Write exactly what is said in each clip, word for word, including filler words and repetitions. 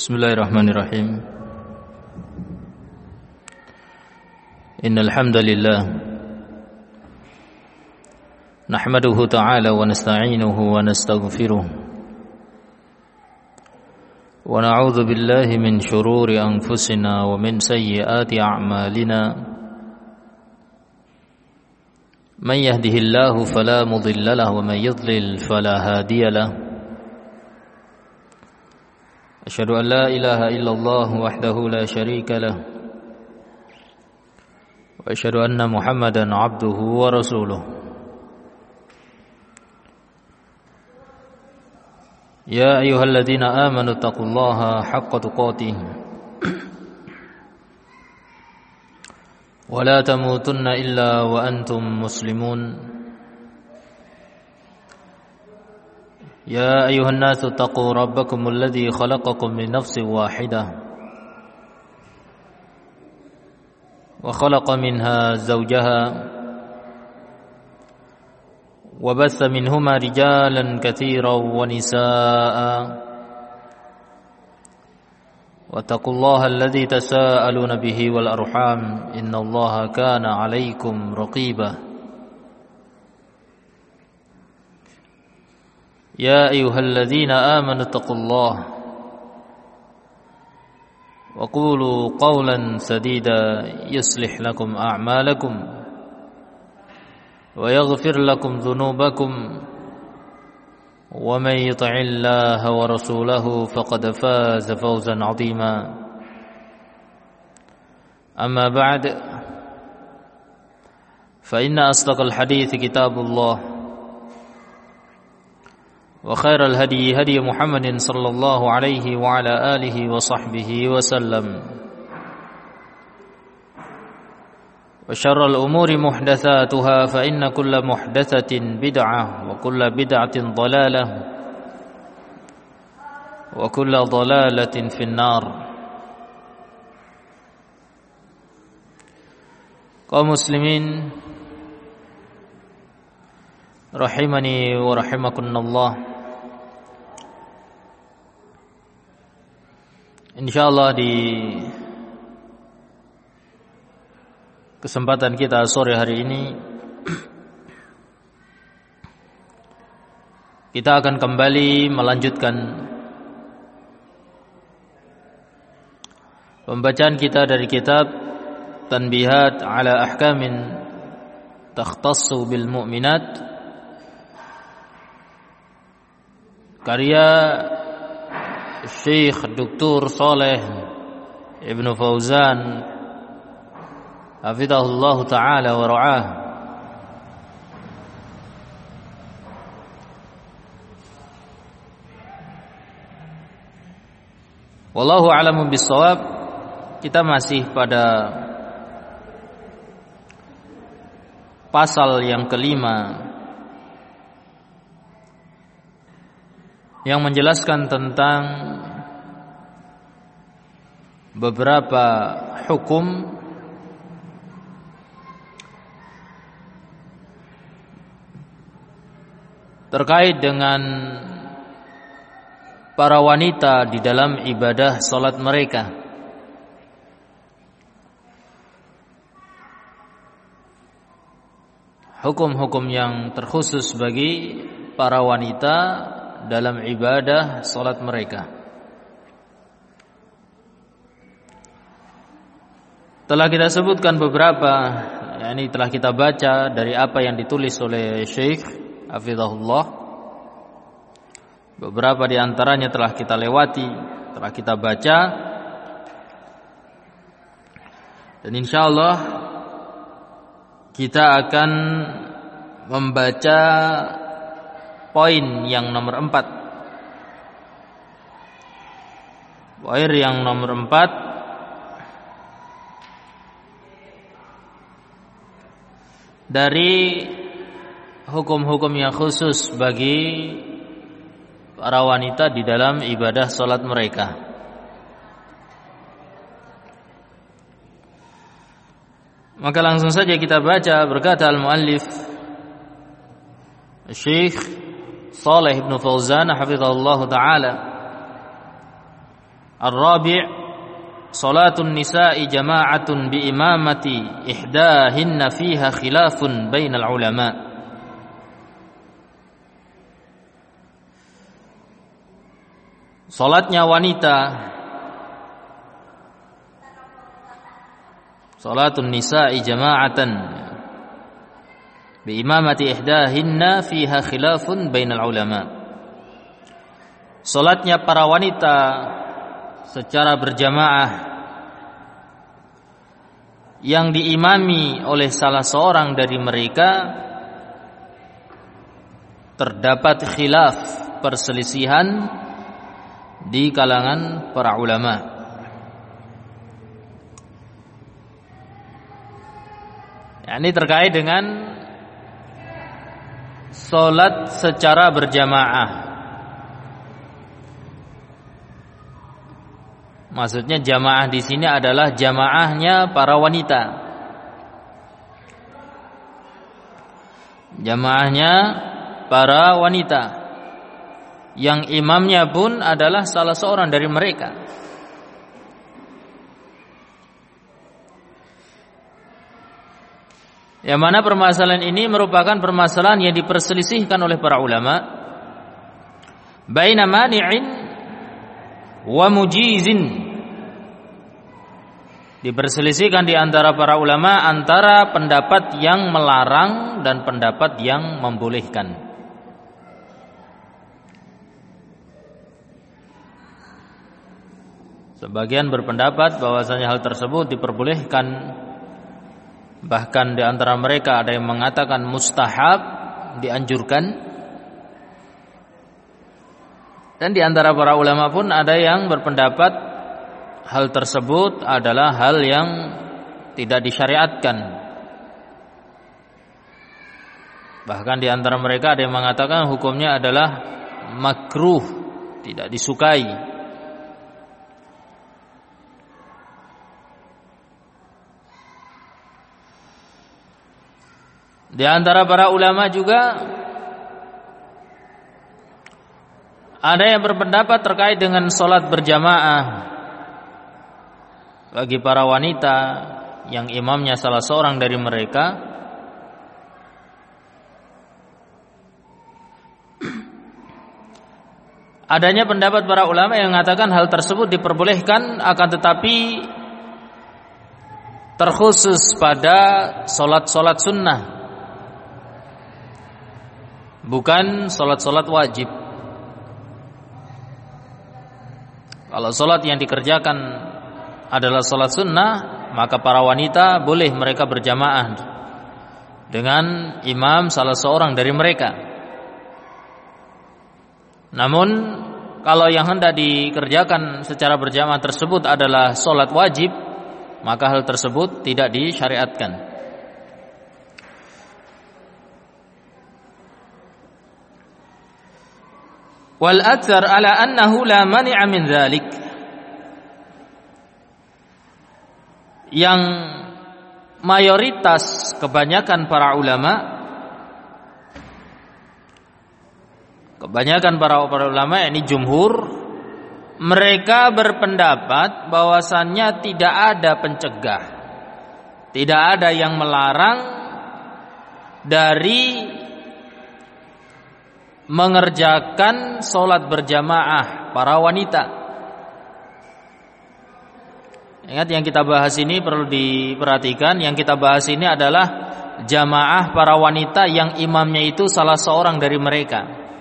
Bismillahirrahmanirrahim. Innal hamdalillah nahmaduhu ta'ala wa nasta'inuhu wa nastaghfiruh wa na'udzu billahi min shururi anfusina wa min sayyiati a'malina. Man yahdihillahu fala mudilla lahu wa man yudlil fala hadiya lahu. Asyhadu an la ilaha illallah wahdahu la syarika lah wa asyhadu anna Muhammadan abduhu wa rasuluh. Ya ayyuhalladzina amanu taqullaha haqqa tuqatih wa la tamutunna illa wa antum muslimun. يا أيها الناس اتقوا ربكم الذي خلقكم من نفس واحدة وخلق منها زوجها وبث منهما رجالا كثيرا ونساء واتقوا الله الذي تساءلون به والأرحام إن الله كان عليكم رقيبا. يا أيها الذين آمنوا اتقوا الله وقولوا قولا سديدا يصلح لكم أعمالكم ويغفر لكم ذنوبكم ومن يطع الله ورسوله فقد فاز فوزا عظيما. أما بعد فإن أصدق الحديث كتاب الله وخير الهدي هدي محمد صلى الله عليه وعلى آله وصحبه وسلم وشر الأمور محدثاتها فإن كل محدثة بدعة وكل بدعة ضلالة وكل ضلالة في النار. kaum muslimin rahimani wa rahimakumullah. Insyaallah di kesempatan kita sore hari ini kita akan kembali melanjutkan pembacaan kita dari kitab Tanbihat ala Ahkamin Takhtassu bil Mu'minat karya Syekh Doktor Saleh Ibnu Fauzan hafizahullah taala wa ra'ah. Wallahu a'lamu bissawab. Kita masih pada pasal yang kelima yang menjelaskan tentang beberapa hukum terkait dengan para wanita di dalam ibadah salat mereka. Hukum-hukum yang terkhusus bagi para wanita dalam ibadah salat mereka. Telah kita sebutkan beberapa, yakni telah kita baca dari apa yang ditulis oleh Syekh hafizahullah. Beberapa di antaranya telah kita lewati, telah kita baca. Dan insyaallah kita akan membaca poin yang nomor empat. Poin yang nomor empat dari hukum-hukum yang khusus bagi para wanita di dalam ibadah salat mereka. Maka langsung saja kita baca. Berkata al-muallif Syekh Saleh Ibnu Fauzan hafizahullah taala, Ar-rabi' salatun nisa'i jama'atun bi imamati ihdahinna fiha khilafun bainal ulama. Salatnya wanita, salatun nisa'i jama'atan bi imamati ihdahinna fiha khilafun bainal ulama. Salatnya para wanita secara berjamaah yang diimami oleh salah seorang dari mereka, terdapat khilaf, perselisihan di kalangan para ulama. Ya, ini terkait dengan salat secara berjamaah. Maksudnya jamaah di sini adalah jamaahnya para wanita. Jamaahnya para wanita yang imamnya pun adalah salah seorang dari mereka. Yang mana permasalahan ini merupakan permasalahan yang diperselisihkan oleh para ulama, baina mani'in wa mujizin. Diperselisihkan di antara para ulama antara pendapat yang melarang dan pendapat yang membolehkan. Sebagian berpendapat bahwasanya hal tersebut diperbolehkan, bahkan di antara mereka ada yang mengatakan mustahab, dianjurkan. Dan di antara para ulama pun ada yang berpendapat hal tersebut adalah hal yang tidak disyariatkan. Bahkan di antara mereka ada yang mengatakan hukumnya adalah makruh, tidak disukai. Di antara para ulama juga ada yang berpendapat terkait dengan salat berjamaah bagi para wanita yang imamnya salah seorang dari mereka. Adanya pendapat para ulama yang mengatakan hal tersebut diperbolehkan, akan tetapi terkhusus pada solat-solat sunnah, bukan solat-solat wajib. Kalau solat yang dikerjakan adalah salat sunnah, maka para wanita boleh mereka berjamaah dengan imam salah seorang dari mereka. Namun kalau yang hendak dikerjakan secara berjamaah tersebut adalah salat wajib, maka hal tersebut tidak disyariatkan. Wal athar ala annahu la mani'a min dzalik. Yang mayoritas kebanyakan para ulama kebanyakan para, para ulama yakni jumhur, mereka berpendapat bahwasannya tidak ada pencegah, tidak ada yang melarang dari mengerjakan salat berjamaah para wanita. Ingat, yang kita bahas ini perlu diperhatikan, yang kita bahas ini adalah jamaah para wanita yang imamnya itu salah seorang dari mereka.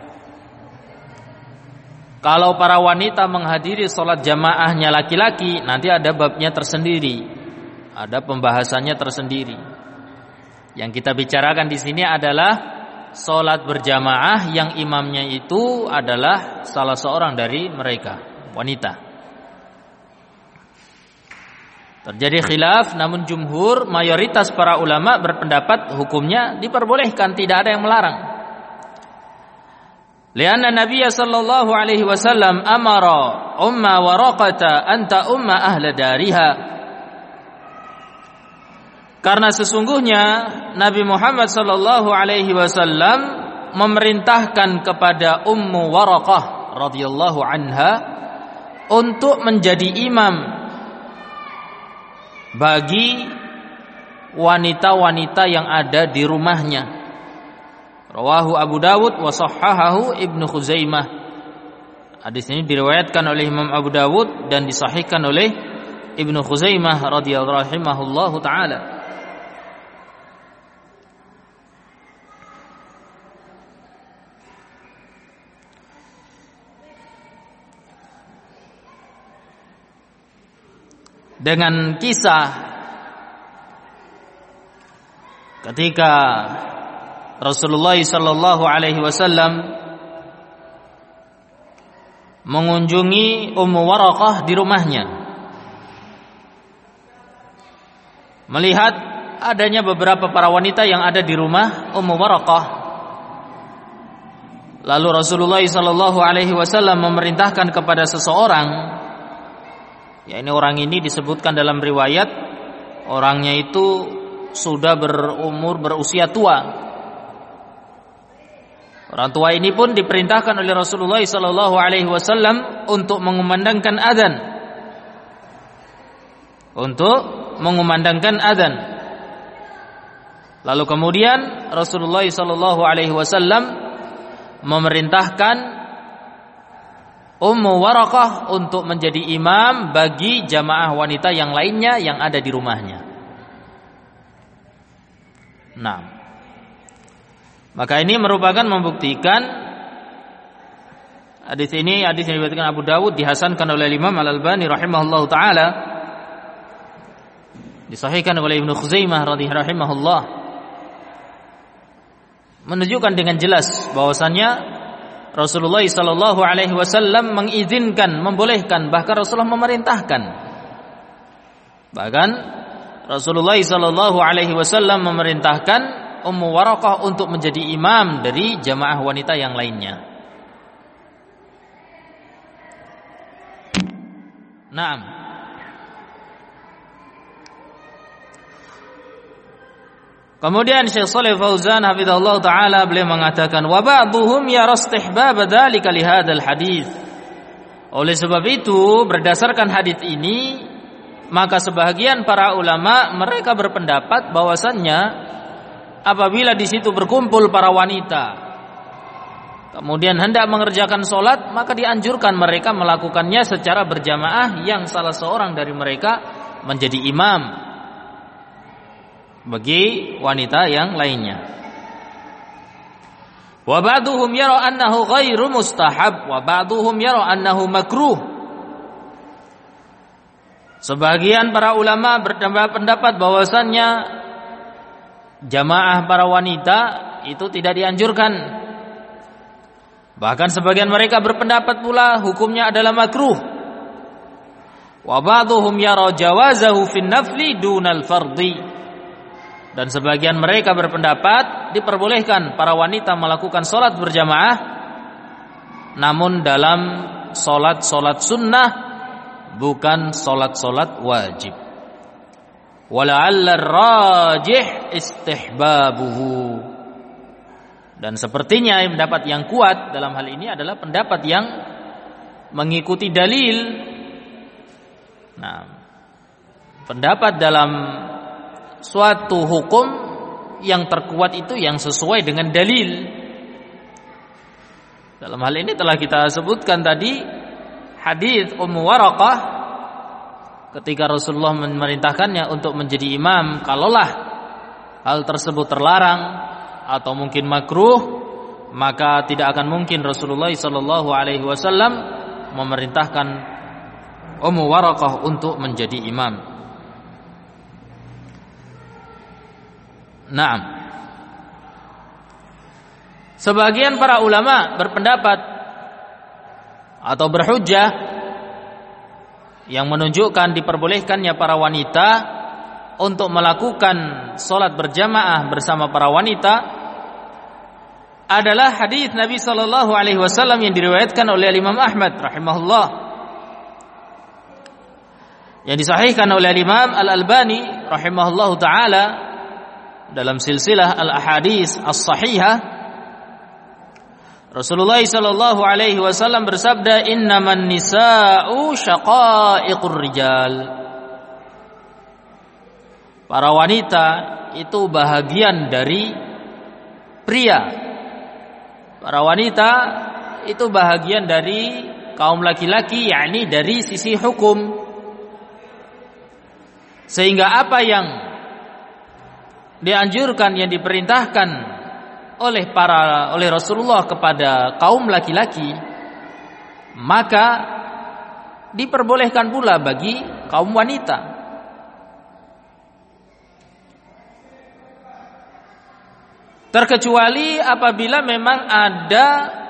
Kalau para wanita menghadiri sholat jamaahnya laki-laki, nanti ada babnya tersendiri, ada pembahasannya tersendiri. Yang kita bicarakan di sini adalah sholat berjamaah yang imamnya itu adalah salah seorang dari mereka, wanita. Terjadi khilaf, namun jumhur, mayoritas para ulama berpendapat hukumnya diperbolehkan, tidak ada yang melarang. Lianna Nabi sallallahu alaihi wasallam amara umma Waraqata anta umma ahla dariha. Karena sesungguhnya Nabi Muhammad sallallahu alaihi wasallam memerintahkan kepada Ummu Waraqah radhiyallahu anha untuk menjadi imam bagi wanita-wanita yang ada di rumahnya. Rawahu Abu Dawud wa sahhahahu Ibnu Khuzaimah. Hadis ini diriwayatkan oleh Imam Abu Dawud dan disahihkan oleh Ibnu Khuzaimah radhiyallahu rahimahullahu taala. Dengan kisah ketika Rasulullah sallallahu alaihi wasallam mengunjungi Ummu Waraqah di rumahnya, melihat adanya beberapa para wanita yang ada di rumah Ummu Waraqah. Lalu Rasulullah sallallahu alaihi wasallam memerintahkan kepada seseorang, ya ini orang ini disebutkan dalam riwayat orangnya itu sudah berumur berusia tua. Orang tua ini pun diperintahkan oleh Rasulullah sallallahu alaihi wasallam untuk mengumandangkan adzan. Untuk mengumandangkan adzan. Lalu kemudian Rasulullah sallallahu alaihi wasallam memerintahkan Ummu Waraqah untuk menjadi imam bagi jamaah wanita yang lainnya yang ada di rumahnya. Nah, maka ini merupakan membuktikan hadis ini, hadis yang diriwayatkan Abu Dawud, dihasankan oleh Imam Al-Albani rahimahullahu taala, disahihkan oleh Ibnu Khuzaimah radhiyallahu, menunjukkan dengan jelas bahwasannya Rasulullah sallallahu alaihi wasallam mengizinkan, membolehkan, bahkan Rasulullah memerintahkan. Bahkan Rasulullah sallallahu alaihi wasallam memerintahkan Ummu Waraqah untuk menjadi imam dari jamaah wanita yang lainnya. Naam. Kemudian Syekh Shalih Fauzan hafizahullah taala beliau mengatakan, wa ba'dhum yara istihbab dzalika li hadzal hadis. Oleh sebab itu, berdasarkan hadis ini, maka sebahagian para ulama mereka berpendapat bahwasannya apabila di situ berkumpul para wanita kemudian hendak mengerjakan salat, maka dianjurkan mereka melakukannya secara berjamaah yang salah seorang dari mereka menjadi imam bagi wanita yang lainnya. Wa ba'duhum yara annahu ghairu mustahab wa ba'duhum yara annahu makruh. Sebagian para ulama berpendapat bahwasannya jamaah para wanita itu tidak dianjurkan. Bahkan sebagian mereka berpendapat pula hukumnya adalah makruh. Wa ba'duhum yara jawazahu fin nafli dunal fardhi. Dan sebagian mereka berpendapat diperbolehkan para wanita melakukan sholat berjamaah, namun dalam sholat-sholat sunnah, bukan sholat-sholat wajib. Wala'alla rajih istihbabuhu. Dan sepertinya pendapat yang kuat dalam hal ini adalah pendapat yang mengikuti dalil. Nah, pendapat dalam suatu hukum yang terkuat itu yang sesuai dengan dalil. Dalam hal ini telah kita sebutkan tadi hadis Ummu Waraqah ketika Rasulullah memerintahkannya untuk menjadi imam, kalaulah hal tersebut terlarang atau mungkin makruh, maka tidak akan mungkin Rasulullah sallallahu alaihi wasallam memerintahkan Ummu Waraqah untuk menjadi imam. Naam. Sebagian para ulama berpendapat atau berhujjah yang menunjukkan diperbolehkannya para wanita untuk melakukan salat berjamaah bersama para wanita adalah hadis Nabi sallallahu alaihi wasallam yang diriwayatkan oleh Imam Ahmad rahimahullah, yang disahihkan oleh Imam Al-Albani rahimahullahu taala dalam silsilah al-ahadits as-sahihah. Rasulullah sallallahu alaihi wasallam bersabda, "Innaman nisa'u syaqa'iqur rijal." Para wanita itu bahagian dari pria. Para wanita itu bahagian dari kaum laki-laki, yakni dari sisi hukum. Sehingga apa yang dianjurkan, yang diperintahkan oleh para oleh Rasulullah kepada kaum laki-laki, maka diperbolehkan pula bagi kaum wanita. Terkecuali apabila memang ada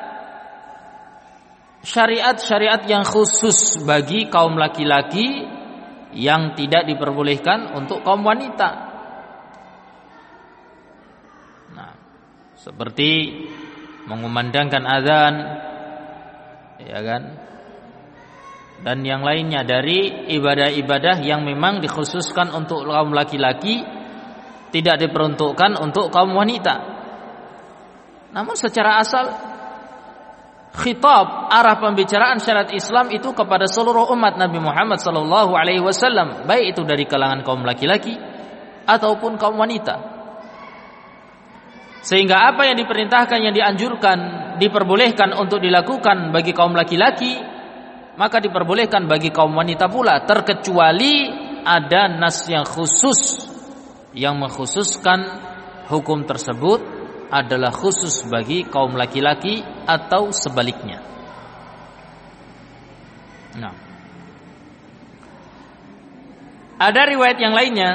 syariat-syariat yang khusus bagi kaum laki-laki yang tidak diperbolehkan untuk kaum wanita. Nah, seperti mengumandangkan azan, ya kan? Dan yang lainnya dari ibadah-ibadah yang memang dikhususkan untuk kaum laki-laki, tidak diperuntukkan untuk kaum wanita. Namun secara asal khitab, arah pembicaraan syariat Islam itu kepada seluruh umat Nabi Muhammad sallallahu alaihi wasallam, baik itu dari kalangan kaum laki-laki ataupun kaum wanita. Sehingga apa yang diperintahkan, yang dianjurkan, diperbolehkan untuk dilakukan bagi kaum laki-laki, maka diperbolehkan bagi kaum wanita pula, terkecuali ada nas yang khusus yang mengkhususkan hukum tersebut adalah khusus bagi kaum laki-laki atau sebaliknya. Nah, ada riwayat yang lainnya.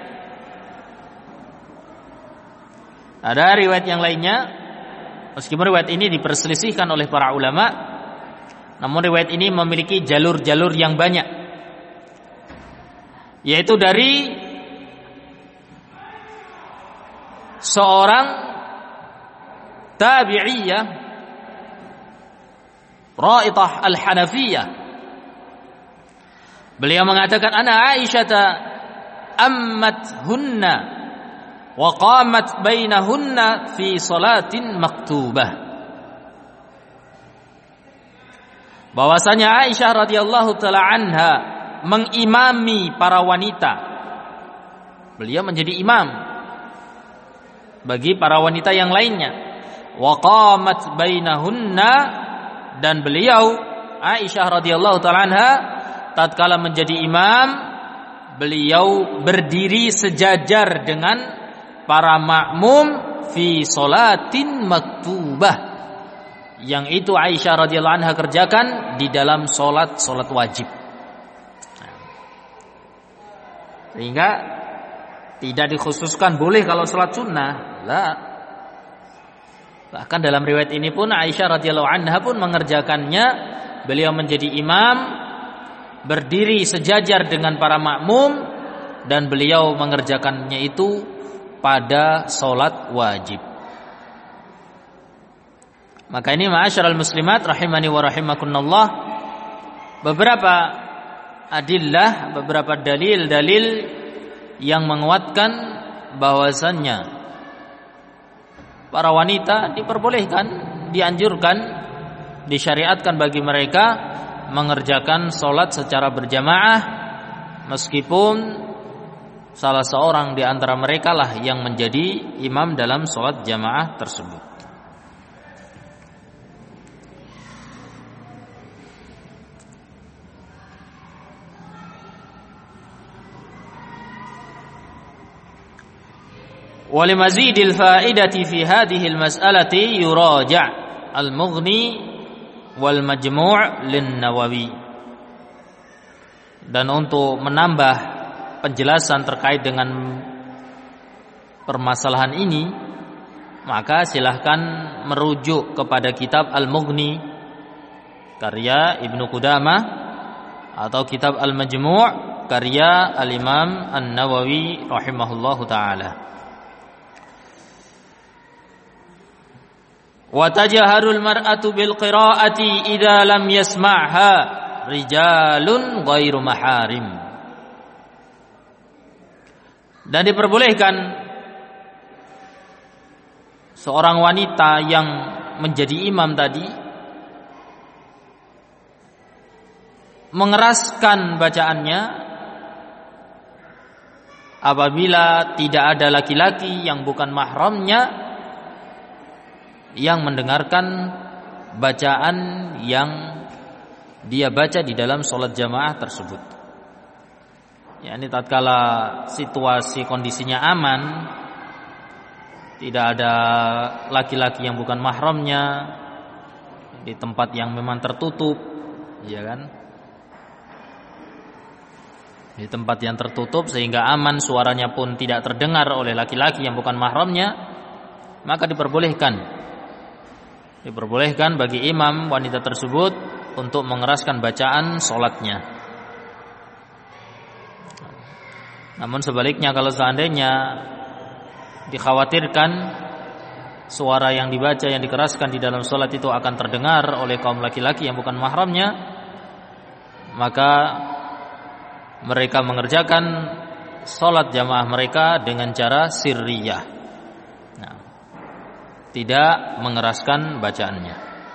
Ada riwayat yang lainnya, meskipun riwayat ini diperselisihkan oleh para ulama, namun riwayat ini memiliki jalur-jalur yang banyak, yaitu dari seorang tabi'iyah Ra'ithah al-Hanafiyah. Beliau mengatakan, "Ana Aisyata ammat hunna wa qamat bainahunna fi salatin maktubah." Bahwasanya Aisyah radhiyallahu taala anha mengimami para wanita. Beliau menjadi imam bagi para wanita yang lainnya. Wa qamat bainahunna, dan beliau Aisyah radhiyallahu taala anha tatkala menjadi imam, beliau berdiri sejajar dengan para makmum fi salatin maktubah, yang itu Aisyah radhiyallahu anha kerjakan di dalam salat salat wajib. Sehingga tidak dikhususkan boleh kalau salat sunnah, lah. Bahkan dalam riwayat ini pun Aisyah radhiyallahu anha pun mengerjakannya. Beliau menjadi imam, berdiri sejajar dengan para makmum, dan beliau mengerjakannya itu pada salat wajib. Maka ini ma'asyiral muslimat rahimani wa rahimakumullah, beberapa adillah, beberapa dalil-dalil yang menguatkan bahwasannya para wanita diperbolehkan, dianjurkan, disyariatkan bagi mereka mengerjakan sholat secara berjamaah, meskipun salah seorang di antara mereka lah yang menjadi imam dalam sholat jamaah tersebut. ولمزيد الفائدة في هذه المسألة يراجع المغني والمجموع للنووي. Dan untuk menambah penjelasan terkait dengan permasalahan ini, maka silahkan merujuk kepada kitab Al-Mughni karya Ibnu Qudamah atau kitab Al-Majmu' karya Al-Imam An-Nawawi rahimahullahu ta'ala. Wa tajaharul mar'atu bil qira'ati idza lam yasma'ha rijalun ghairu maharim. Dan diperbolehkan seorang wanita yang menjadi imam tadi mengeraskan bacaannya apabila tidak ada laki-laki yang bukan mahramnya yang mendengarkan bacaan yang dia baca di dalam sholat jamaah tersebut. Ya, ini tatkala situasi kondisinya aman, tidak ada laki-laki yang bukan mahramnya, di tempat yang memang tertutup, ya kan? Di tempat yang tertutup sehingga aman, suaranya pun tidak terdengar oleh laki-laki yang bukan mahramnya, maka diperbolehkan diperbolehkan bagi imam wanita tersebut untuk mengeraskan bacaan sholatnya. Namun sebaliknya, kalau seandainya dikhawatirkan suara yang dibaca, yang dikeraskan di dalam sholat itu akan terdengar oleh kaum laki-laki yang bukan mahramnya, maka mereka mengerjakan sholat jamaah mereka dengan cara sirriyah, nah, tidak mengeraskan bacaannya.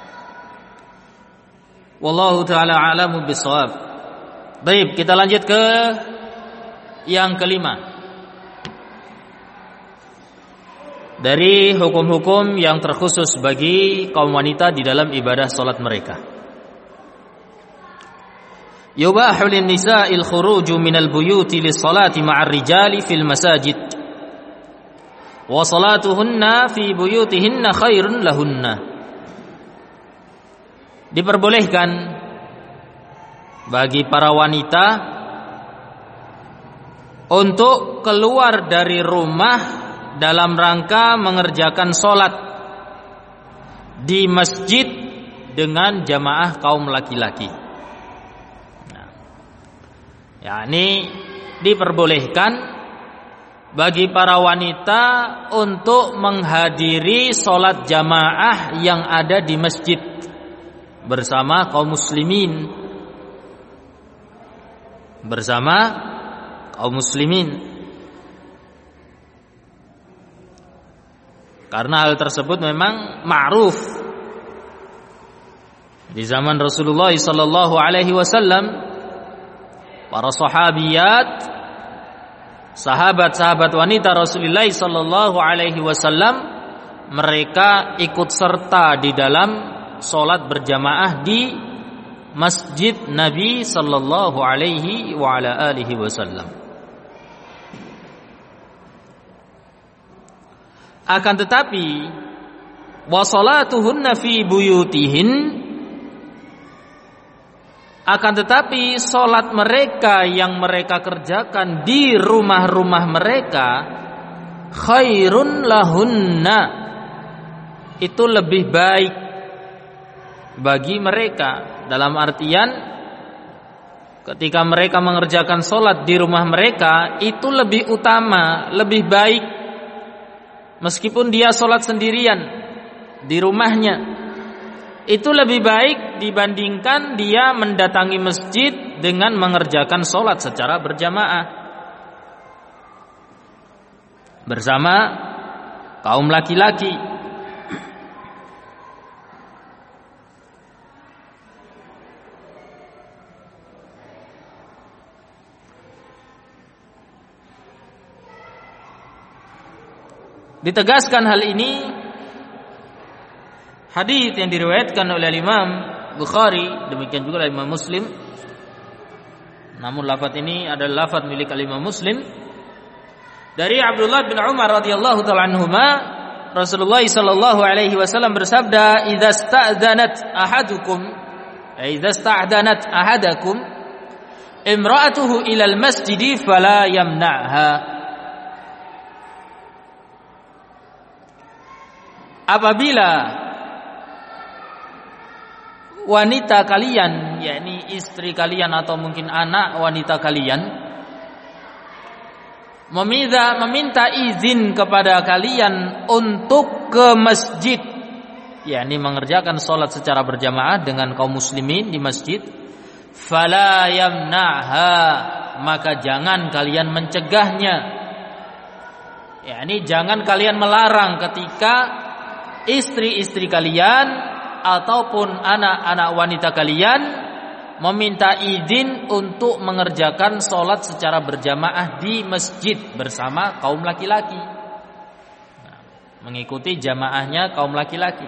Wallahu ta'ala a'lamu bishawab. Baik, kita lanjut ke yang kelima dari hukum-hukum yang terkhusus bagi kaum wanita di dalam ibadah salat mereka. Yubahu lin-nisa'il khuruju minal buyuti lis-salati ma'ar rijali fil masajid wa salatuhunna fi buyutihinna khairun lahunna. Diperbolehkan bagi para wanita untuk keluar dari rumah dalam rangka mengerjakan sholat di masjid dengan jamaah kaum laki-laki. Nah, yakni diperbolehkan bagi para wanita untuk menghadiri sholat jamaah yang ada di masjid bersama kaum muslimin, bersama kaum muslimin. Karena hal tersebut memang ma'ruf di zaman Rasulullah sallallahu alaihi wasallam. Para sahabiyat, sahabat-sahabat wanita Rasulullah sallallahu alaihi wasallam, mereka ikut serta di dalam salat berjamaah di Masjid Nabi sallallahu alaihi wa ala alihi wasallam. Akan tetapi wa salatuhunna fi buyutihin, akan tetapi salat mereka yang mereka kerjakan di rumah-rumah mereka khairun lahunna, itu lebih baik bagi mereka. Dalam artian ketika mereka mengerjakan salat di rumah mereka itu lebih utama, lebih baik, meskipun dia salat sendirian di rumahnya, itu lebih baik dibandingkan dia mendatangi masjid dengan mengerjakan salat secara berjamaah bersama kaum laki-laki. Ditegaskan hal ini hadis yang diriwayatkan oleh Imam Bukhari, demikian juga oleh Imam Muslim. Namun lafaz ini adalah lafaz milik Imam Muslim dari Abdullah bin Umar radhiyallahu taala anhuma. Rasulullah sallallahu alaihi wasallam bersabda, "Idza sta'dzanat ahadukum, idza sta'dzanat ahadakum imra'atuhu ila al-masjid fala yamna'ha." Apabila wanita kalian, yakni istri kalian atau mungkin anak wanita kalian, meminta, meminta izin kepada kalian untuk ke masjid, yakni mengerjakan sholat secara berjamaah dengan kaum muslimin di masjid, fala yamna'ha, maka jangan kalian mencegahnya, yakni jangan kalian melarang ketika istri-istri kalian ataupun anak-anak wanita kalian meminta izin untuk mengerjakan sholat secara berjamaah di masjid bersama kaum laki-laki, nah, mengikuti jamaahnya kaum laki-laki.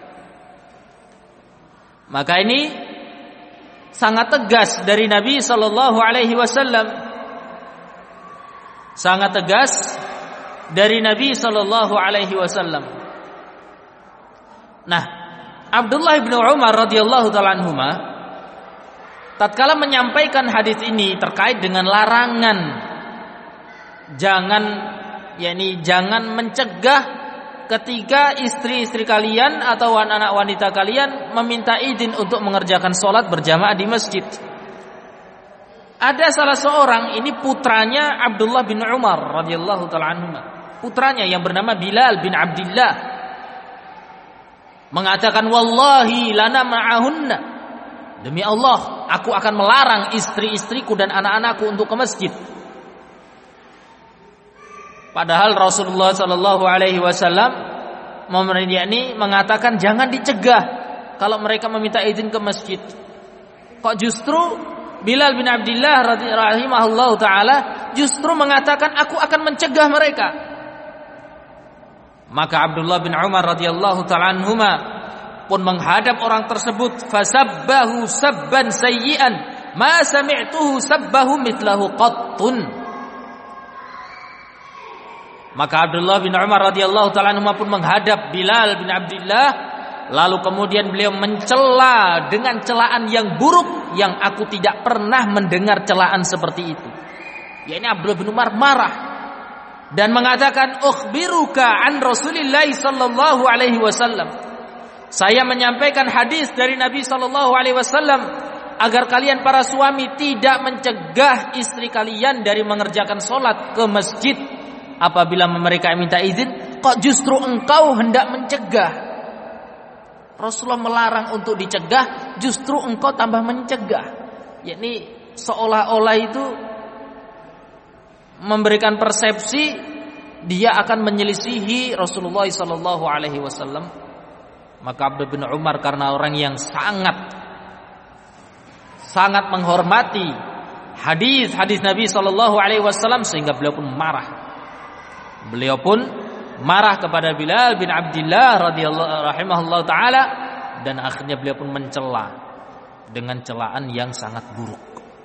Maka ini sangat tegas dari Nabi Sallallahu Alaihi Wasallam, sangat tegas dari Nabi Sallallahu Alaihi Wasallam. Nah, Abdullah bin Umar radhiyallahu taala anhuma tatkala menyampaikan hadis ini terkait dengan larangan jangan yakni jangan mencegah ketika istri-istri kalian atau anak-anak wanita kalian meminta izin untuk mengerjakan sholat berjamaah di masjid. Ada salah seorang, ini putranya Abdullah bin Umar radhiyallahu taala anhuma, putranya yang bernama Bilal bin Abdillah, mengatakan wallahi lana ma'ahunna, demi Allah aku akan melarang istri-istriku dan anak-anakku untuk ke masjid. Padahal Rasulullah Sallallahu Alaihi Wasallam ini mengatakan jangan dicegah kalau mereka meminta izin ke masjid. Kok justru Bilal bin Abdillah rahimahullah taala justru mengatakan aku akan mencegah mereka. Maka Abdullah bin Umar radhiyallahu taala anhuma pun menghadap orang tersebut, fasabbahu sabban sayyi'an ma sami'tuhu sabbahu mithlahu qattun. Maka Abdullah bin Umar radhiyallahu taala anhu pun menghadap Bilal bin Abdillah, lalu kemudian beliau mencela dengan celaan yang buruk yang aku tidak pernah mendengar celaan seperti itu. Ya, ini Abdullah bin Umar marah dan mengatakan, "Ukhbiruka an Rasulillah sallallahu alaihi wasallam." Saya menyampaikan hadis dari Nabi sallallahu alaihi wasallam agar kalian para suami tidak mencegah istri kalian dari mengerjakan salat ke masjid. Apabila mereka minta izin, kok justru engkau hendak mencegah? Rasulullah melarang untuk dicegah, justru engkau tambah mencegah. Yakni seolah-olah itu memberikan persepsi dia akan menyelisihi Rasulullah sallallahu alaihi wasallam. Maka Abdullah bin Umar karena orang yang sangat sangat menghormati hadis-hadis Nabi sallallahu alaihi wasallam sehingga beliau pun marah. Beliau pun marah kepada Bilal bin Abdillah radhiyallahu rahimahullah taala dan akhirnya beliau pun mencela dengan celaan yang sangat buruk.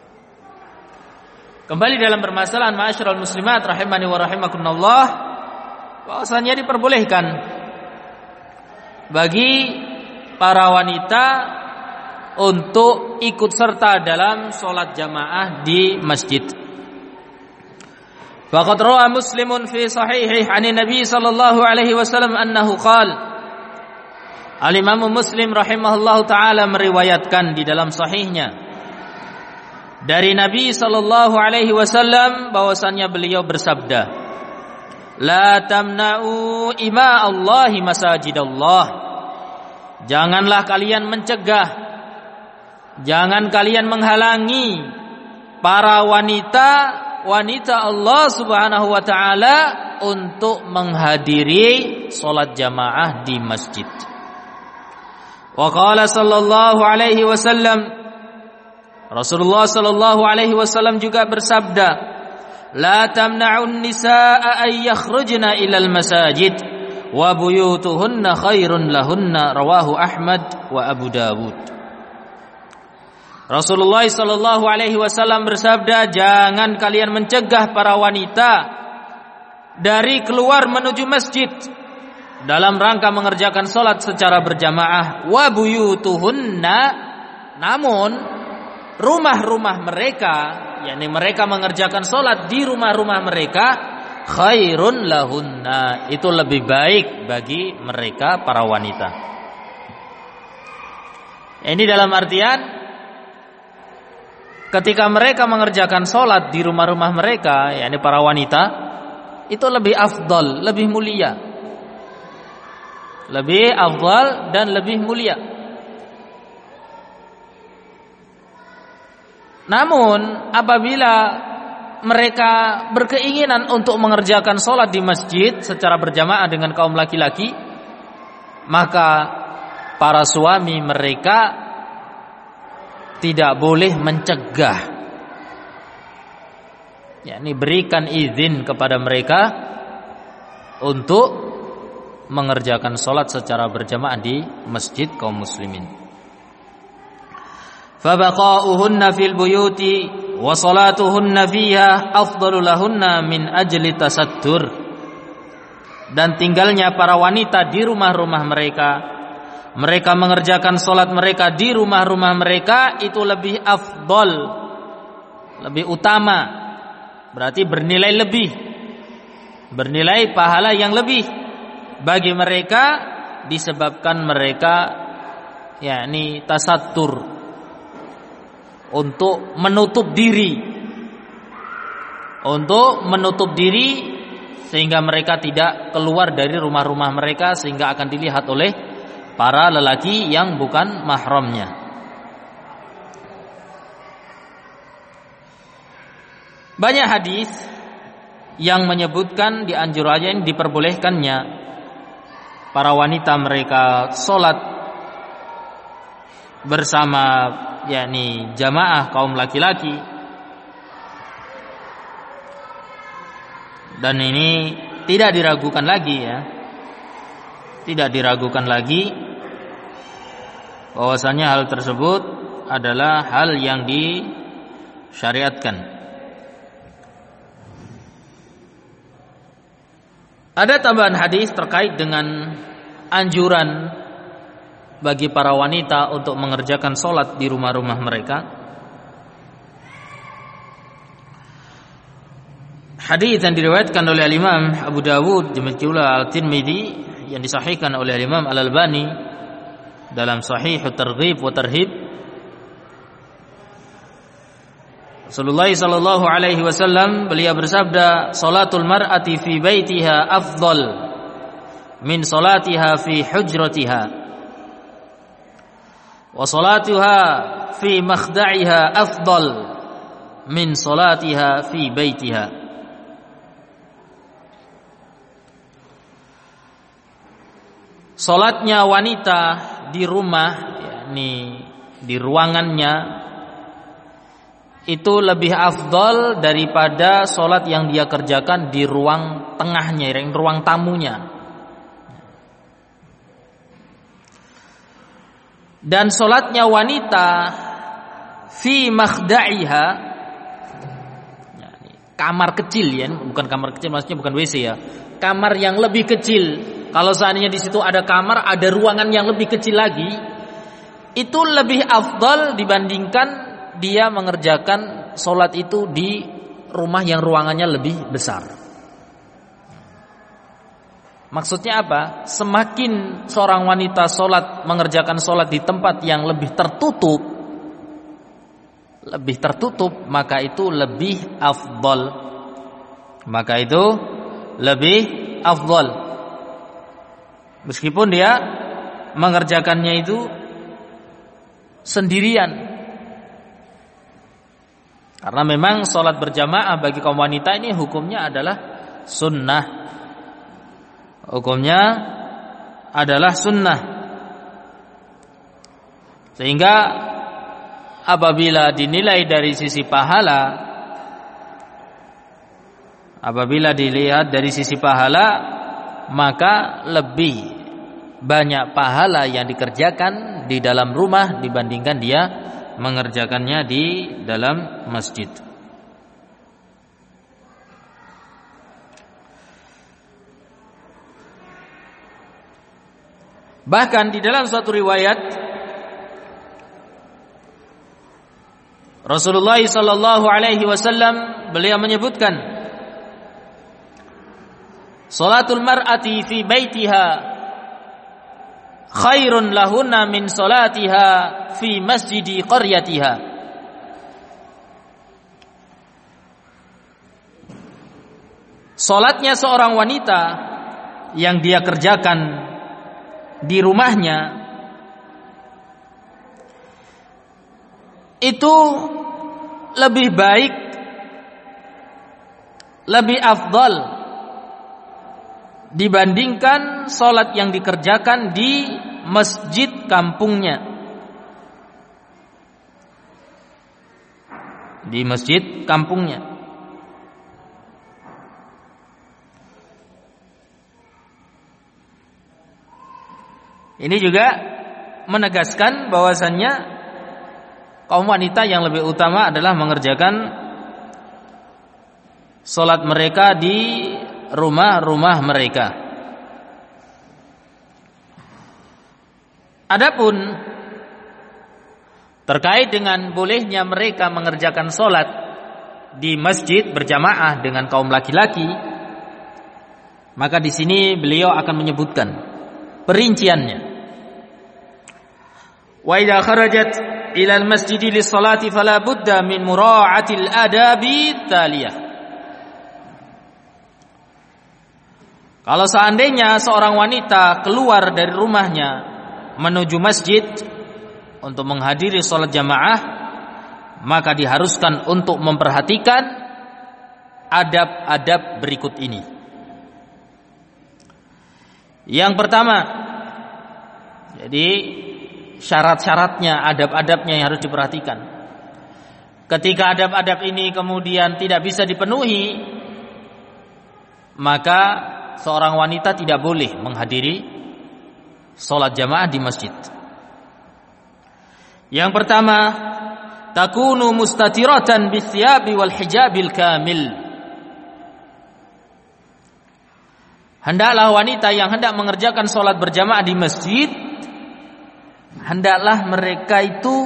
Kembali dalam permasalahan ma'asyiral muslimat rahimani wa rahimakumullah, bahwasanya diperbolehkan bagi para wanita untuk ikut serta dalam salat jamaah di masjid. Faqad rawa Muslimun fi sahihi 'ani Nabi sallallahu alaihi wasallam annahu qala. Al-Imam Muslim rahimahullahu taala meriwayatkan di dalam sahihnya dari Nabi sallallahu alaihi wasallam bahwasannya beliau bersabda, "La tamna'u ima Allahi masajidallah." Janganlah kalian mencegah, jangan kalian menghalangi para wanita wanita Allah Subhanahu wa taala untuk menghadiri salat jamaah di masjid. Wa qala sallallahu alaihi wasallam, Rasulullah sallallahu alaihi wasallam juga bersabda, "La tamna'un nisaa ay yakhrujna ilal masajid wa buyutuhunna khairun lahunna." Rawahu Ahmad wa Abu Dawud. Rasulullah sallallahu alaihi wasallam bersabda, jangan kalian mencegah para wanita dari keluar menuju masjid dalam rangka mengerjakan salat secara berjamaah. Wa buyutuhunna, namun rumah-rumah mereka, yakni mereka mengerjakan salat di rumah-rumah mereka, khairun lahunna, itu lebih baik bagi mereka para wanita. Ini dalam artian ketika mereka mengerjakan sholat di rumah-rumah mereka, yakni para wanita, itu lebih afdal, lebih mulia, lebih afdal dan lebih mulia. Namun apabila mereka berkeinginan untuk mengerjakan sholat di masjid secara berjamaah dengan kaum laki-laki, maka para suami mereka tidak boleh mencegah, yakni berikan izin kepada mereka untuk mengerjakan sholat secara berjamaah di masjid kaum muslimin. Fabaqa'uhunna fil buyuti wa salatuhunna fiha afdalu lahunna min ajli tasattur. Dan tinggalnya para wanita di rumah-rumah mereka, mereka mengerjakan sholat mereka di rumah-rumah mereka itu lebih afdal, lebih utama, berarti bernilai lebih, bernilai pahala yang lebih bagi mereka disebabkan mereka yakni tasattur, untuk menutup diri, untuk menutup diri sehingga mereka tidak keluar dari rumah-rumah mereka sehingga akan dilihat oleh para lelaki yang bukan mahramnya. Banyak hadis yang menyebutkan dianjurkannya, diperbolehkannya para wanita mereka sholat bersama yakni jamaah kaum laki-laki, dan ini tidak diragukan lagi ya, tidak diragukan lagi bahwasanya hal tersebut adalah hal yang disyariatkan. Ada tambahan hadis terkait dengan anjuran bagi para wanita untuk mengerjakan sholat di rumah-rumah mereka. Hadis yang diriwayatkan oleh Imam Abu Dawud, demikian pula Al-Tirmidzi, yang disahihkan oleh Imam Al-Albani dalam Sahih At-Targhib wa Tarhib. Rasulullah sallallahu alaihi wasallam beliau bersabda, "Salatul mar'ati fi baitiha afdal min salatiha fi hujratiha, wa salatuha fi makhda'iha afdal min salatiha fi baitiha." Salatnya wanita di rumah, yakni di ruangannya, itu lebih afdal daripada salat yang dia kerjakan di ruang tengahnya, di ruang tamunya. Dan salatnya wanita fi makhda'iha, kamar kecil ya, bukan kamar kecil maksudnya bukan W C ya, kamar yang lebih kecil. Kalau seandainya di situ ada kamar, ada ruangan yang lebih kecil lagi, itu lebih afdal dibandingkan dia mengerjakan sholat itu di rumah yang ruangannya lebih besar. Maksudnya apa? Semakin seorang wanita sholat, mengerjakan sholat di tempat yang lebih tertutup, lebih tertutup, maka itu lebih afdal. Maka itu lebih afdal. Meskipun dia mengerjakannya itu sendirian. Karena memang sholat berjamaah bagi kaum wanita ini hukumnya adalah sunnah. Hukumnya adalah sunnah. Sehingga apabila dinilai dari sisi pahala, apabila dilihat dari sisi pahala, maka lebih banyak pahala yang dikerjakan di dalam rumah dibandingkan dia mengerjakannya di dalam masjid. Bahkan di dalam suatu riwayat Rasulullah sallallahu alaihi wasallam beliau menyebutkan, "Salatul mar'ati fi baitiha khairun lahunna min salatiha fi masjidi qaryatiha." Salatnya seorang wanita yang dia kerjakan di rumahnya itu lebih baik, lebih afdal dibandingkan sholat yang dikerjakan di masjid kampungnya. Di masjid kampungnya. Ini juga menegaskan bahwasannya kaum wanita yang lebih utama adalah mengerjakan sholat mereka di rumah-rumah mereka. Adapun terkait dengan bolehnya mereka mengerjakan sholat di masjid berjamaah dengan kaum laki-laki, maka di sini beliau akan menyebutkan perinciannya. Wa idza kharajat ila al-masjid lis-salati fala budda min mura'ati al-adabi taliyah. Kalau seandainya seorang wanita keluar dari rumahnya menuju masjid untuk menghadiri salat jamaah, maka diharuskan untuk memperhatikan adab-adab berikut ini. Yang pertama, jadi syarat-syaratnya, adab-adabnya yang harus diperhatikan. Ketika adab-adab ini kemudian tidak bisa dipenuhi, maka seorang wanita tidak boleh menghadiri salat jamaah di masjid. Yang pertama, takunu mustatiratan bithiyabi wal hijabil kamil. Hendaklah wanita yang hendak mengerjakan salat berjamaah di masjid, hendaklah mereka itu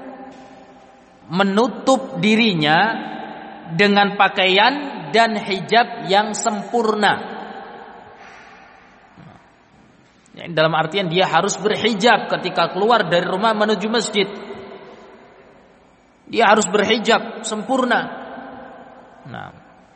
menutup dirinya dengan pakaian dan hijab yang sempurna. Dalam artian dia harus berhijab ketika keluar dari rumah menuju masjid. Dia harus berhijab sempurna. Nah,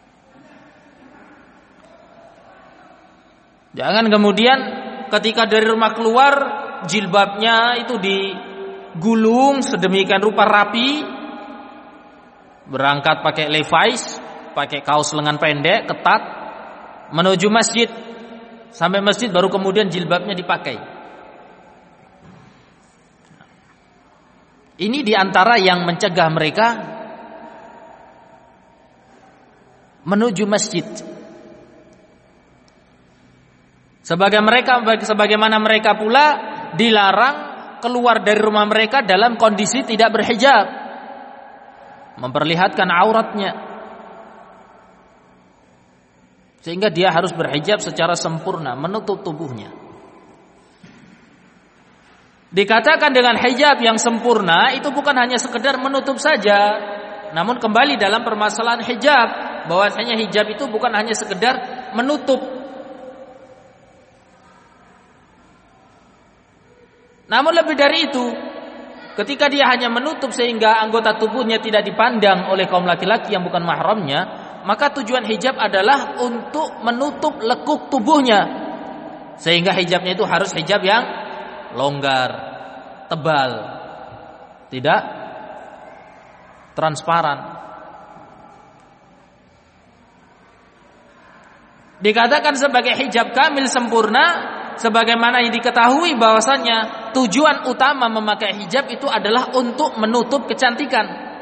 jangan kemudian ketika dari rumah keluar jilbabnya itu digulung sedemikian rupa rapi, berangkat pakai Levi's, pakai kaos lengan pendek ketat menuju masjid. Sampai masjid baru kemudian jilbabnya dipakai. Ini diantara yang mencegah mereka menuju masjid. Sebagai mereka, sebagaimana mereka pula dilarang keluar dari rumah mereka dalam kondisi tidak berhijab, memperlihatkan auratnya. Sehingga dia harus berhijab secara sempurna, menutup tubuhnya. Dikatakan dengan hijab yang sempurna itu bukan hanya sekedar menutup saja, namun kembali dalam permasalahan hijab, bahwasanya hijab itu bukan hanya sekedar menutup. Namun lebih dari itu, ketika dia hanya menutup sehingga anggota tubuhnya tidak dipandang oleh kaum laki-laki yang bukan mahramnya, maka tujuan hijab adalah untuk menutup lekuk tubuhnya. Sehingga hijabnya itu harus hijab yang longgar, tebal, tidak transparan. Dikatakan sebagai hijab kamil sempurna, sebagaimana yang diketahui bahwasannya tujuan utama memakai hijab itu adalah untuk menutup kecantikan.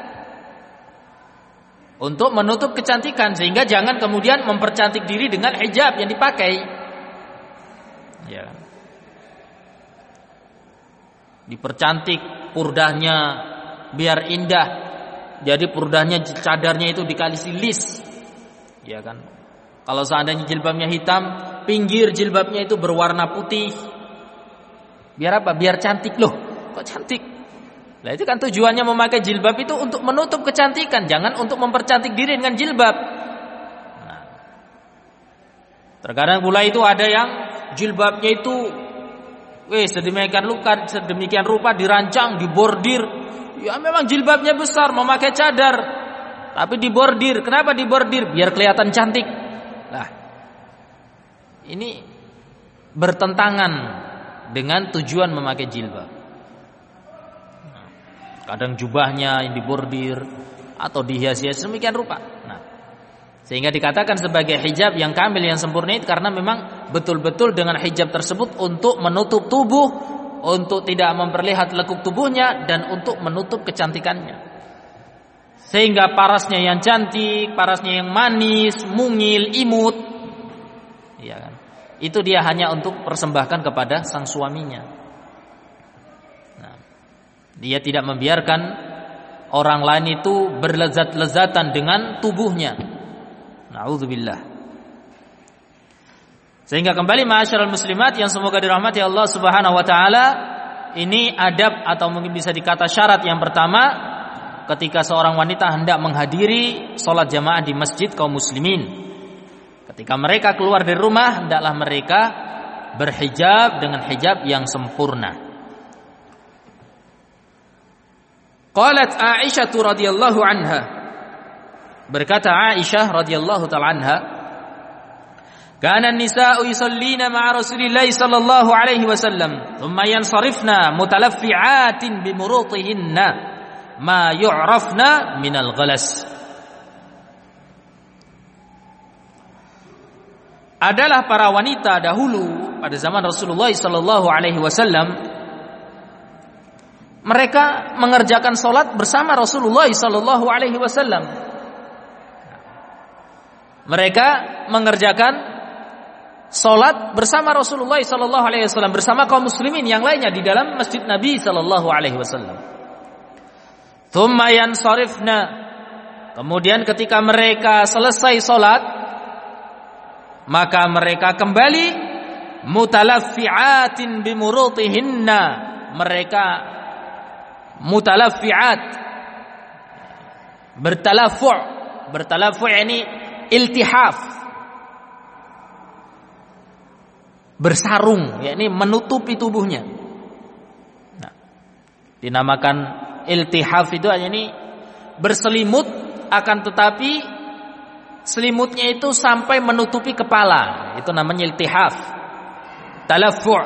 Untuk menutup kecantikan, sehingga jangan kemudian mempercantik diri dengan hijab yang dipakai. Ya. Dipercantik purdahnya biar indah. Jadi purdahnya, cadarnya itu dikasih lis. Ya kan? Kalau seandainya jilbabnya hitam, pinggir jilbabnya itu berwarna putih. Biar apa? Biar cantik loh. Kok cantik? Nah, itu kan tujuannya memakai jilbab itu untuk menutup kecantikan, jangan untuk mempercantik diri dengan jilbab. Nah, terkadang pula itu ada yang jilbabnya itu, weh sedemikian rupa, sedemikian rupa dirancang, dibordir. Ya memang jilbabnya besar, memakai cadar, tapi dibordir. Kenapa dibordir? Biar kelihatan cantik. Nah, ini bertentangan dengan tujuan memakai jilbab. Kadang jubahnya yang dibordir atau dihias-hias demikian rupa. Nah, sehingga dikatakan sebagai hijab yang kamil yang sempurna itu karena memang betul-betul dengan hijab tersebut untuk menutup tubuh, untuk tidak memperlihat lekuk tubuhnya, dan untuk menutup kecantikannya. Sehingga parasnya yang cantik, parasnya yang manis, mungil, imut, ya kan? Itu dia hanya untuk persembahkan kepada sang suaminya. Nah, dia tidak membiarkan orang lain itu berlezat-lezatan dengan tubuhnya. Na'udzubillah. Sehingga kembali ma'asyiral muslimat yang semoga dirahmati Allah Subhanahu wa taala, ini adab atau mungkin bisa dikata syarat yang pertama ketika seorang wanita hendak menghadiri salat jamaah di masjid kaum muslimin. Ketika mereka keluar dari rumah, hendaklah mereka berhijab dengan hijab yang sempurna. Qalat Aisyah radhiyallahu anha, berkata Aisyah radhiyallahu ta'ala anha, kana an-nisa'u yusallina ma'a Rasulillah sallallahu alaihi wasallam thumma yansarifna mutalaffi'atin bi murutihinna ma yu'rafna minal ghalas. Adalah para wanita dahulu pada zaman Rasulullah sallallahu alaihi wasallam, mereka mengerjakan salat bersama Rasulullah sallallahu alaihi wasallam. Mereka mengerjakan salat bersama Rasulullah sallallahu alaihi wasallam bersama kaum muslimin yang lainnya di dalam masjid Nabi sallallahu alaihi wasallam. Tsumma yansarifna, kemudian ketika mereka selesai salat, maka mereka kembali mutalaffi'atin bimurutihinna, mereka mutalaffi'at, bertalafu', bertalafu' yani iltihaf, bersarung, yakni menutupi tubuhnya. Nah, dinamakan iltihaf itu yakni berselimut, akan tetapi selimutnya itu sampai menutupi kepala. Itu namanya iltihaf, talafu'.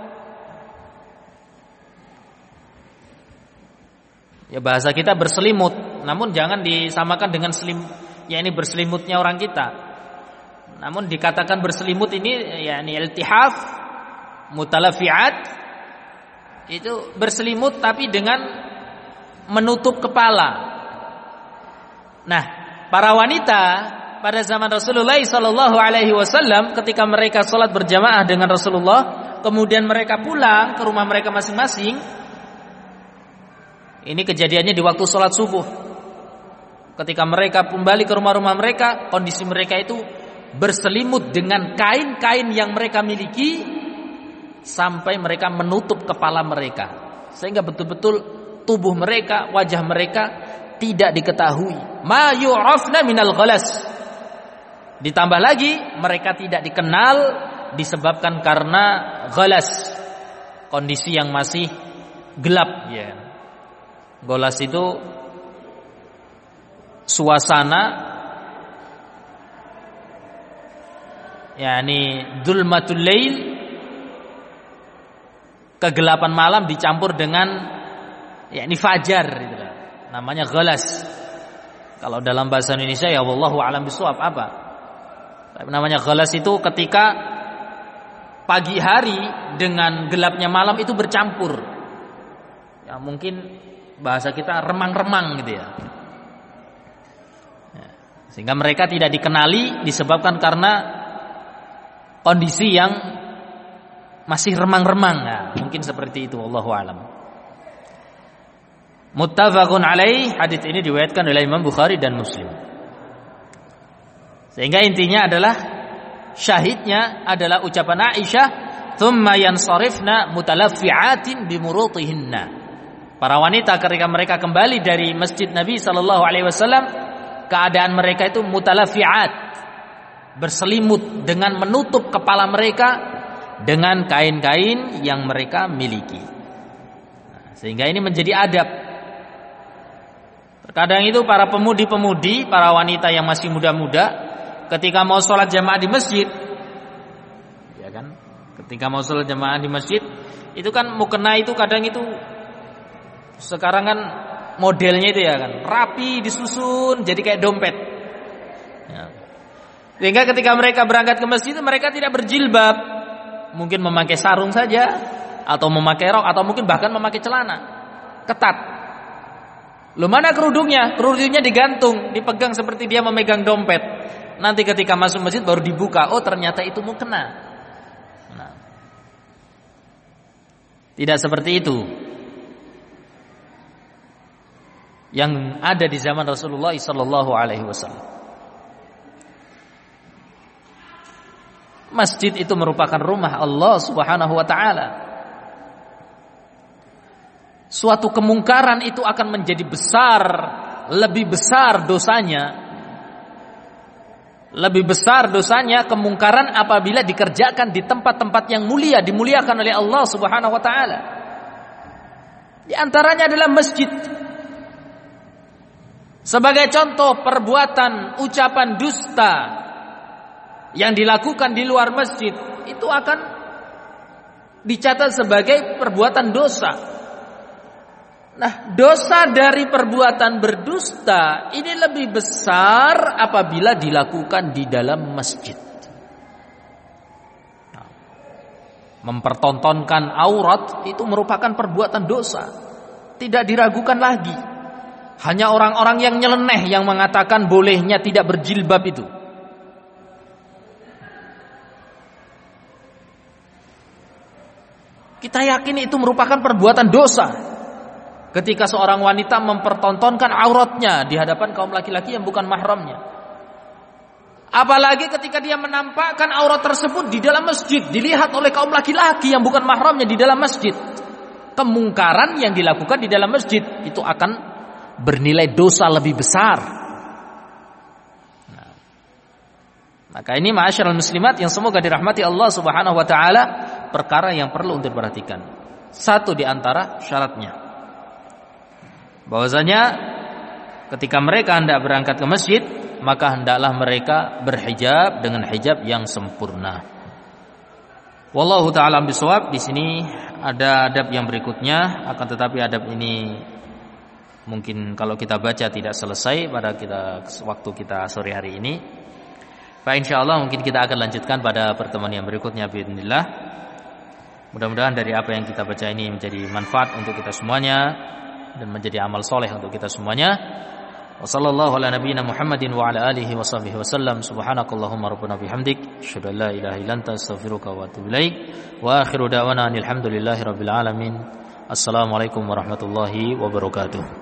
Ya bahasa kita berselimut, namun jangan disamakan dengan selim, ya ini berselimutnya orang kita. Namun dikatakan berselimut ini yakni iltihaf, mutalaffi'at, itu berselimut tapi dengan menutup kepala. Nah, para wanita pada zaman Rasulullah sallallahu alaihi wasallam ketika mereka salat berjamaah dengan Rasulullah, kemudian mereka pulang ke rumah mereka masing-masing. Ini kejadiannya di waktu salat subuh. Ketika mereka kembali ke rumah-rumah mereka, kondisi mereka itu berselimut dengan kain-kain yang mereka miliki sampai mereka menutup kepala mereka, sehingga betul-betul tubuh mereka, wajah mereka tidak diketahui. Ma yu'rafna minal ghalas. Ditambah lagi mereka tidak dikenal disebabkan karena ghalas, kondisi yang masih gelap ya. Ghalas itu suasana yakni dzulmatul lail, kegelapan malam dicampur dengan yakni fajar gitu. Namanya ghalas. Kalau dalam bahasa Indonesia ya wallahu a'lam bishawab apa? Namanya ghalas itu ketika pagi hari dengan gelapnya malam itu bercampur. Ya mungkin bahasa kita remang-remang gitu ya. Sehingga mereka tidak dikenali disebabkan karena kondisi yang masih remang-remang. Nah, mungkin seperti itu, wallahu a'lam. Muttafaqun alaih, hadits ini diriwayatkan oleh Imam Bukhari dan Muslim. Sehingga intinya adalah syahidnya adalah ucapan Aisyah, "Tsumma yansarifna mutalaffi'atin bimurutihinna." Para wanita ketika mereka kembali dari masjid Nabi sallallahu alaihi wasallam, keadaan mereka itu mutalaffi'at, berselimut dengan menutup kepala mereka dengan kain-kain yang mereka miliki. Nah, sehingga ini menjadi adab. Terkadang itu para pemudi-pemudi, para wanita yang masih muda-muda, ketika mau sholat jamaah di masjid, ya kan? Ketika mau sholat jamaah di masjid, itu kan mukena itu kadang itu sekarang kan modelnya itu ya kan, rapi disusun jadi kayak dompet. Ya. Sehingga ketika mereka berangkat ke masjid mereka tidak berjilbab, mungkin memakai sarung saja atau memakai rok atau mungkin bahkan memakai celana ketat. Loh, mana kerudungnya? Kerudungnya digantung, dipegang seperti dia memegang dompet. Nanti ketika masuk masjid baru dibuka, oh ternyata itu mukena. Nah, tidak seperti itu yang ada di zaman Rasulullah sallallahu alaihi wasallam. Masjid itu merupakan rumah Allah Subhanahu wa taala. Suatu kemungkaran itu akan menjadi besar, lebih besar dosanya. Lebih besar dosanya kemungkaran apabila dikerjakan di tempat-tempat yang mulia, dimuliakan oleh Allah Subhanahu wa taala. Di antaranya adalah masjid. Sebagai contoh perbuatan ucapan dusta yang dilakukan di luar masjid itu akan dicatat sebagai perbuatan dosa. Nah, dosa dari perbuatan berdusta ini lebih besar apabila dilakukan di dalam masjid. Nah, mempertontonkan aurat itu merupakan perbuatan dosa, tidak diragukan lagi. Hanya orang-orang yang nyeleneh yang mengatakan bolehnya tidak berjilbab itu. Kita yakin itu merupakan perbuatan dosa ketika seorang wanita mempertontonkan auratnya di hadapan kaum laki-laki yang bukan mahramnya. Apalagi ketika dia menampakkan aurat tersebut di dalam masjid, dilihat oleh kaum laki-laki yang bukan mahramnya di dalam masjid. Kemungkaran yang dilakukan di dalam masjid itu akan bernilai dosa lebih besar. Nah, maka ini ma'asyiral muslimat yang semoga dirahmati Allah Subhanahu wa taala, perkara yang perlu untuk diperhatikan. Satu di antara syaratnya, bahwasanya ketika mereka hendak berangkat ke masjid, maka hendaklah mereka berhijab dengan hijab yang sempurna. Wallahu taala bisawab. Di sini ada adab yang berikutnya, akan tetapi adab ini mungkin kalau kita baca tidak selesai pada kita waktu kita sore hari ini. Pak, insyaallah mungkin kita akan lanjutkan pada pertemuan yang berikutnya biidznillah. Mudah-mudahan dari apa yang kita baca ini menjadi manfaat untuk kita semuanya dan menjadi amal soleh untuk kita semuanya. Wassallallahu ala nabiyyina Muhammadin wa ala alihi wa sahbihi wasallam. Subhanakallahumma rabbana bihamdik, asyhadu an la ilaha illa anta, astaghfiruka wa atubu ilaik. Wa akhiru da'wana alhamdulillahi rabbil alamin. Assalamualaikum warahmatullahi wabarakatuh.